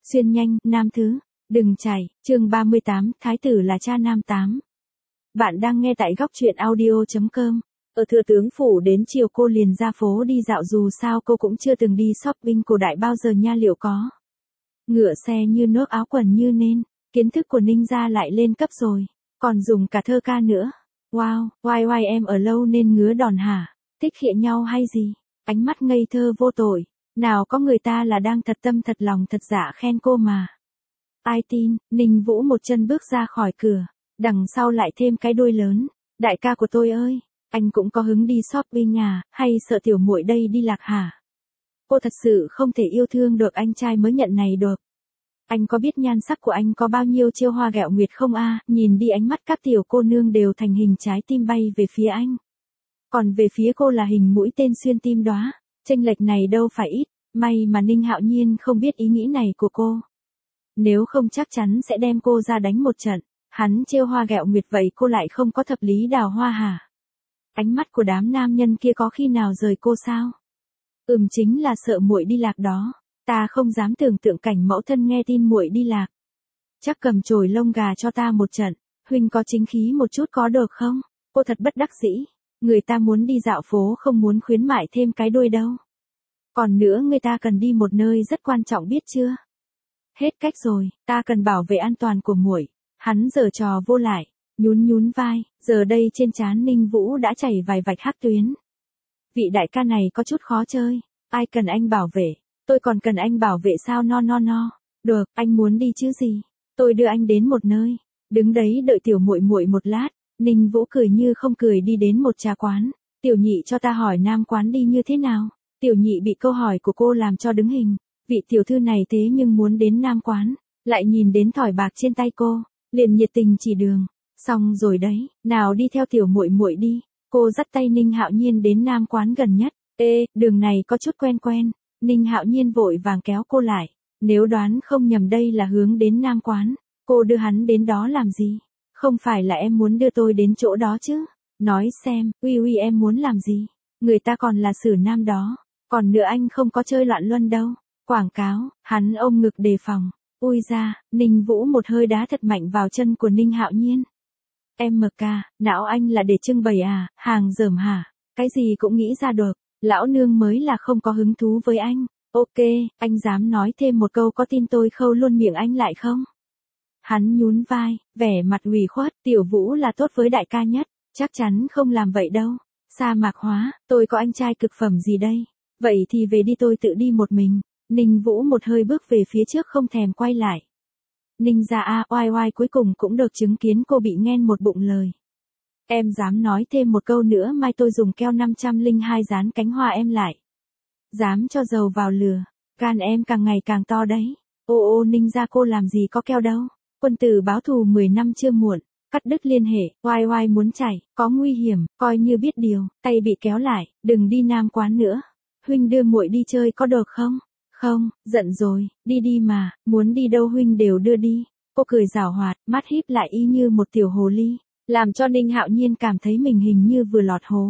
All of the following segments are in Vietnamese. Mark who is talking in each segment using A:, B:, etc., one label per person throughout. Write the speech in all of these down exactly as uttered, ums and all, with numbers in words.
A: Xuyên nhanh, nam thứ. Đừng chạy, chương ba mươi tám, Thái tử là cha nam tám. Bạn đang nghe tại góc truyện audio chấm com. Ở Thừa Tướng Phủ đến chiều cô liền ra phố đi dạo, dù sao cô cũng chưa từng đi shopping cổ đại bao giờ nha, liệu có. Ngựa xe như nước, áo quần như nên, kiến thức của Ninh gia lại lên cấp rồi, còn dùng cả thơ ca nữa. Wow, oai oai em ở lâu nên ngứa đòn hả? Thích khịa nhau hay gì? Ánh mắt ngây thơ vô tội, nào có người ta là đang thật tâm thật lòng thật dạ khen cô mà. Ai tin. Ninh Vũ một chân bước ra khỏi cửa, đằng sau lại thêm cái đuôi lớn. Đại ca của tôi ơi, anh cũng có hứng đi shopping à, hay sợ tiểu muội đây đi lạc hả? Cô thật sự không thể yêu thương được anh trai mới nhận này được. Anh có biết nhan sắc của anh có bao nhiêu chiêu hoa ghẹo nguyệt không a? À? Nhìn đi, ánh mắt các tiểu cô nương đều thành hình trái tim bay về phía anh. Còn về phía cô là hình mũi tên xuyên tim đóa. Chênh lệch này đâu phải ít, may mà Ninh Hạo Nhiên không biết ý nghĩ này của cô. Nếu không chắc chắn sẽ đem cô ra đánh một trận. Hắn trêu hoa ghẹo nguyệt vậy cô lại không có thập lý đào hoa hả? Ánh mắt của đám nam nhân kia có khi nào rời cô sao? Ừm, chính là sợ muội đi lạc đó. Ta không dám tưởng tượng cảnh mẫu thân nghe tin muội đi lạc. Chắc cầm chổi lông gà cho ta một trận. Huynh có chính khí một chút có được không? Cô thật bất đắc dĩ. Người ta muốn đi dạo phố không muốn khuyến mại thêm cái đuôi đâu. Còn nữa, người ta cần đi một nơi rất quan trọng biết chưa? Hết cách rồi, ta cần bảo vệ an toàn của muội. Hắn giở trò vô lại, nhún nhún vai, giờ đây trên trán Ninh Vũ đã chảy vài vạch hắc tuyến. Vị đại ca này có chút khó chơi, ai cần anh bảo vệ, tôi còn cần anh bảo vệ sao? No no no, được, anh muốn đi chứ gì? Tôi đưa anh đến một nơi. Đứng đấy đợi tiểu muội muội một lát. Ninh Vũ cười như không cười đi đến một trà quán. Tiểu nhị cho ta hỏi nam quán đi như thế nào? Tiểu nhị bị câu hỏi của cô làm cho đứng hình. Vị tiểu thư này thế nhưng muốn đến nam quán, lại nhìn đến thỏi bạc trên tay cô, liền nhiệt tình chỉ đường. Xong rồi đấy, nào đi theo tiểu muội muội đi. Cô dắt tay Ninh Hạo Nhiên đến nam quán gần nhất. Ê, đường này có chút quen quen. Ninh Hạo Nhiên vội vàng kéo cô lại. Nếu đoán không nhầm đây là hướng đến nam quán. Cô đưa hắn đến đó làm gì? Không phải là em muốn đưa tôi đến chỗ đó chứ? Nói xem, uy uy em muốn làm gì? Người ta còn là xử nam đó. Còn nữa, anh không có chơi loạn luân đâu. Quảng cáo. Hắn ôm ngực đề phòng. Ui ra, Ninh Vũ một hơi đá thật mạnh vào chân của Ninh Hạo Nhiên. Em mờ ca, não anh là để trưng bày à, hàng dởm hả? Cái gì cũng nghĩ ra được. Lão nương mới là không có hứng thú với anh. Ok, anh dám nói thêm một câu có tin tôi khâu luôn miệng anh lại không? Hắn nhún vai, vẻ mặt ủy khuất. Tiểu Vũ là tốt với đại ca nhất, chắc chắn không làm vậy đâu. Sa mạc hóa, tôi có anh trai cực phẩm gì đây? Vậy thì về đi, tôi tự đi một mình. Ninh Vũ một hơi bước về phía trước không thèm quay lại. Ninh gia a, oai oai cuối cùng cũng được chứng kiến cô bị nghen một bụng lời. Em dám nói thêm một câu nữa mai tôi dùng keo năm trăm lẻ hai dán cánh hoa em lại. Dám cho dầu vào lửa, gan em càng ngày càng to đấy. Ô ô Ninh gia cô làm gì có keo đâu. Quân tử báo thù mười năm chưa muộn. Cắt đứt liên hệ, oai oai muốn chạy, có nguy hiểm, coi như biết điều, tay bị kéo lại, đừng đi nam quán nữa. Huynh đưa muội đi chơi có được không? Không, giận rồi, đi đi mà, muốn đi đâu huynh đều đưa đi. Cô cười giảo hoạt, mắt híp lại y như một tiểu hồ ly, làm cho Ninh Hạo Nhiên cảm thấy mình hình như vừa lọt hố.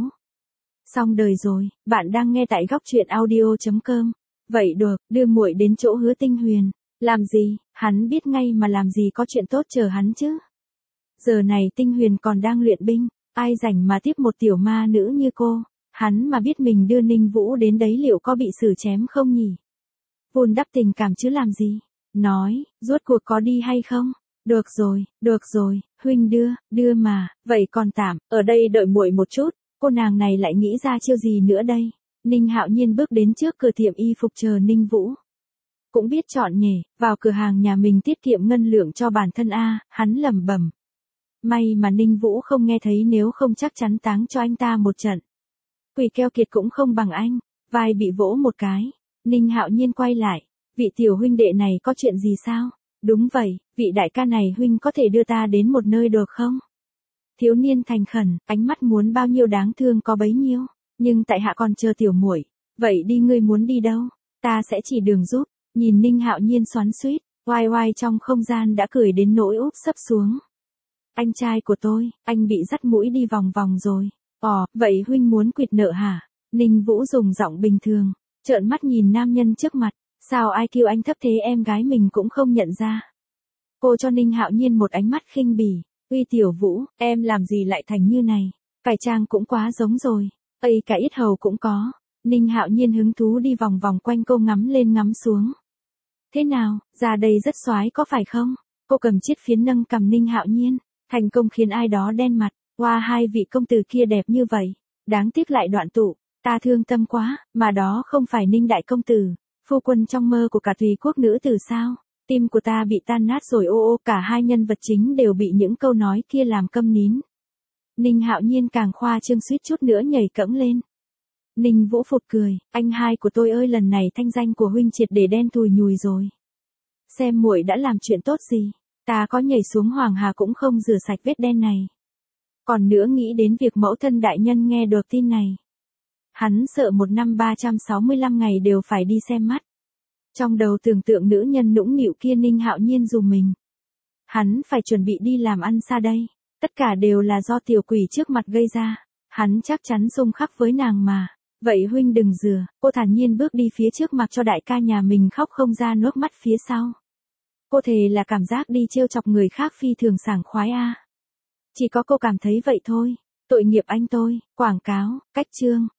A: Xong đời rồi. Bạn đang nghe tại góc truyện audio chấm com. Vậy được, đưa muội đến chỗ Hứa Tinh Huyền. Làm gì? Hắn biết ngay mà, làm gì có chuyện tốt chờ hắn chứ. Giờ này Tinh Huyền còn đang luyện binh, ai rảnh mà tiếp một tiểu ma nữ như cô. Hắn mà biết mình đưa Ninh Vũ đến đấy liệu có bị xử chém không nhỉ? Vun đắp tình cảm chứ làm gì? Nói, rốt cuộc có đi hay không? Được rồi, được rồi, huynh đưa, đưa mà, vậy còn tạm, ở đây đợi muội một chút. Cô nàng này lại nghĩ ra chiêu gì nữa đây? Ninh Hạo Nhiên bước đến trước cửa tiệm y phục chờ Ninh Vũ. Cũng biết chọn nhỉ, vào cửa hàng nhà mình tiết kiệm ngân lượng cho bản thân a, hắn lẩm bẩm. May mà Ninh Vũ không nghe thấy, nếu không chắc chắn táng cho anh ta một trận. Quỷ keo kiệt cũng không bằng anh, vai bị vỗ một cái. Ninh Hạo Nhiên quay lại, vị tiểu huynh đệ này có chuyện gì sao? Đúng vậy, vị đại ca này huynh có thể đưa ta đến một nơi được không? Thiếu niên thành khẩn, ánh mắt muốn bao nhiêu đáng thương có bấy nhiêu, nhưng tại hạ còn chờ tiểu muội. Vậy đi, ngươi muốn đi đâu? Ta sẽ chỉ đường giúp. Nhìn Ninh Hạo Nhiên xoắn xuýt, oai oai trong không gian đã cười đến nỗi úp sấp xuống. Anh trai của tôi, anh bị dắt mũi đi vòng vòng rồi. Ồ, vậy huynh muốn quỵt nợ hả? Ninh Vũ dùng giọng bình thường, trợn mắt nhìn nam nhân trước mặt, Sao ai kêu anh thấp thế em gái mình cũng không nhận ra. Cô cho Ninh Hạo Nhiên một ánh mắt khinh bỉ. Uy Tiểu Vũ, em làm gì lại thành như này? Cải trang cũng quá giống rồi. Ây cả yết hầu cũng có. Ninh Hạo Nhiên hứng thú đi vòng vòng quanh cô ngắm lên ngắm xuống. Thế nào, ra đây rất xoái có phải không? Cô cầm chiếc phiến nâng cầm Ninh Hạo Nhiên. Thành công khiến ai đó đen mặt. Wow, hai vị công tử kia đẹp như vậy. Đáng tiếc lại đoạn tụ. Ta thương tâm quá, mà đó không phải Ninh đại công tử. Phu quân trong mơ của cả tùy quốc nữ tử sao? Tim của ta bị tan nát rồi ô ô, cả hai nhân vật chính đều bị những câu nói kia làm câm nín. Ninh Hạo Nhiên càng khoa trương suýt chút nữa nhảy cẫng lên. Ninh Vũ phụt cười, anh hai của tôi ơi, lần này thanh danh của huynh triệt để đen thui nhùi rồi. Xem muội đã làm chuyện tốt gì, ta có nhảy xuống Hoàng Hà cũng không rửa sạch vết đen này. Còn nữa nghĩ đến việc mẫu thân đại nhân nghe được tin này. Hắn sợ một năm ba trăm sáu mươi lăm ngày đều phải đi xem mắt. Trong đầu tưởng tượng nữ nhân nũng nịu kia, Ninh Hạo Nhiên rùng mình. Hắn phải chuẩn bị đi làm ăn xa đây. Tất cả đều là do tiểu quỷ trước mặt gây ra. Hắn chắc chắn xung khắc với nàng mà. Vậy huynh đừng dừa, cô thản nhiên bước đi phía trước mặc cho đại ca nhà mình khóc không ra nước mắt phía sau. Cô thề là cảm giác đi trêu chọc người khác phi thường sảng khoái a. À. Chỉ có cô cảm thấy vậy thôi. Tội nghiệp anh tôi, quảng cáo, cách chương.